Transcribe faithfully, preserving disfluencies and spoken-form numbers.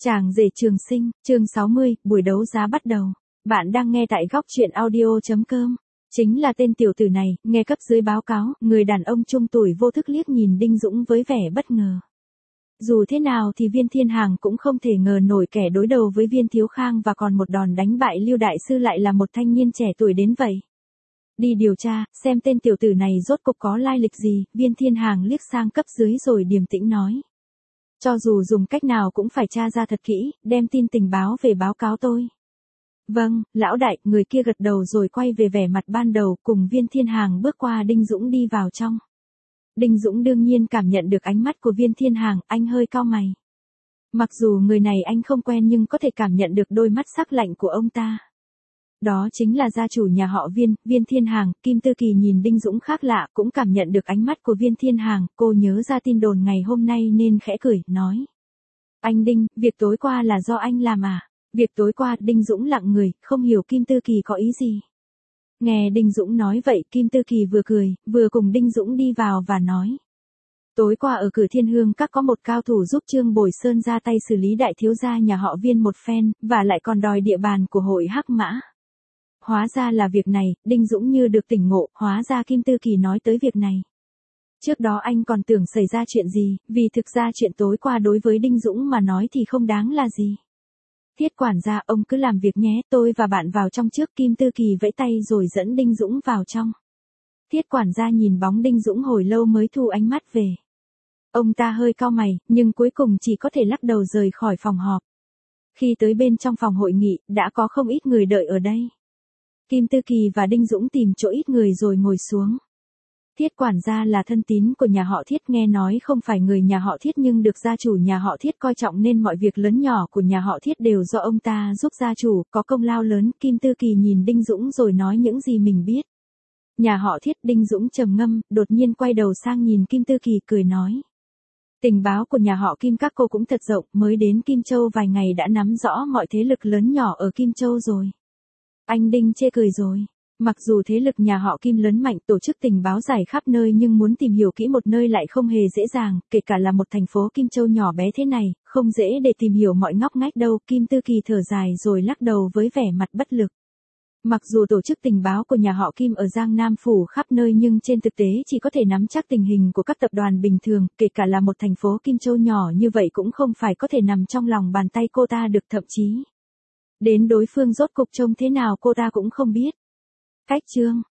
Chàng rể trường sinh, chương sáu mươi, buổi đấu giá bắt đầu. Bạn đang nghe tại góc truyện audio.com. Chính là tên tiểu tử này, nghe cấp dưới báo cáo, người đàn ông trung tuổi vô thức liếc nhìn Đinh Dũng với vẻ bất ngờ. Dù thế nào thì Viên Thiên Hàng cũng không thể ngờ nổi kẻ đối đầu với Viên Thiếu Khang và còn một đòn đánh bại Lưu Đại Sư lại là một thanh niên trẻ tuổi đến vậy. Đi điều tra, xem tên tiểu tử này rốt cục có lai lịch gì, Viên Thiên Hàng liếc sang cấp dưới rồi điềm tĩnh nói. Cho dù dùng cách nào cũng phải tra ra thật kỹ, đem tin tình báo về báo cáo tôi. Vâng, lão đại, người kia gật đầu rồi quay về vẻ mặt ban đầu, cùng Viên Thiên Hàng bước qua Đinh Dũng đi vào trong. Đinh Dũng đương nhiên cảm nhận được ánh mắt của Viên Thiên Hàng, anh hơi cau mày. Mặc dù người này anh không quen nhưng có thể cảm nhận được đôi mắt sắc lạnh của ông ta. Đó chính là gia chủ nhà họ Viên, Viên Thiên Hàng. Kim Tư Kỳ nhìn Đinh Dũng khác lạ, cũng cảm nhận được ánh mắt của Viên Thiên Hàng, cô nhớ ra tin đồn ngày hôm nay nên khẽ cười, nói. Anh Đinh, việc tối qua là do anh làm à? Việc tối qua, Đinh Dũng lặng người, không hiểu Kim Tư Kỳ có ý gì. Nghe Đinh Dũng nói vậy, Kim Tư Kỳ vừa cười, vừa cùng Đinh Dũng đi vào và nói. Tối qua ở cửa Thiên Hương Các có một cao thủ giúp Trương Bồi Sơn ra tay xử lý đại thiếu gia nhà họ Viên một phen, và lại còn đòi địa bàn của hội Hắc Mã. Hóa ra là việc này, Đinh Dũng như được tỉnh ngộ, hóa ra Kim Tư Kỳ nói tới việc này. Trước đó anh còn tưởng xảy ra chuyện gì, vì thực ra chuyện tối qua đối với Đinh Dũng mà nói thì không đáng là gì. Thiết quản gia, ông cứ làm việc nhé, tôi và bạn vào trong trước. Kim Tư Kỳ vẫy tay rồi dẫn Đinh Dũng vào trong. Thiết quản gia nhìn bóng Đinh Dũng hồi lâu mới thu ánh mắt về. Ông ta hơi cau mày, nhưng cuối cùng chỉ có thể lắc đầu rời khỏi phòng họp. Khi tới bên trong phòng hội nghị, đã có không ít người đợi ở đây. Kim Tư Kỳ và Đinh Dũng tìm chỗ ít người rồi ngồi xuống. Thiết quản gia là thân tín của nhà họ Thiết, nghe nói không phải người nhà họ Thiết nhưng được gia chủ nhà họ Thiết coi trọng nên mọi việc lớn nhỏ của nhà họ Thiết đều do ông ta giúp gia chủ, có công lao lớn. Kim Tư Kỳ nhìn Đinh Dũng rồi nói những gì mình biết. Nhà họ Thiết. Đinh Dũng trầm ngâm, đột nhiên quay đầu sang nhìn Kim Tư Kỳ cười nói. Tình báo của nhà họ Kim các cô cũng thật rộng, mới đến Kim Châu vài ngày đã nắm rõ mọi thế lực lớn nhỏ ở Kim Châu rồi. Anh Đinh chê cười rồi. Mặc dù thế lực nhà họ Kim lớn mạnh, tổ chức tình báo giải khắp nơi nhưng muốn tìm hiểu kỹ một nơi lại không hề dễ dàng, kể cả là một thành phố Kim Châu nhỏ bé thế này, không dễ để tìm hiểu mọi ngóc ngách đâu. Kim Tư Kỳ thở dài rồi lắc đầu với vẻ mặt bất lực. Mặc dù tổ chức tình báo của nhà họ Kim ở Giang Nam phủ khắp nơi nhưng trên thực tế chỉ có thể nắm chắc tình hình của các tập đoàn bình thường, kể cả là một thành phố Kim Châu nhỏ như vậy cũng không phải có thể nằm trong lòng bàn tay cô ta được, thậm chí. Đến đối phương rốt cục trông thế nào cô ta cũng không biết. Cách chương.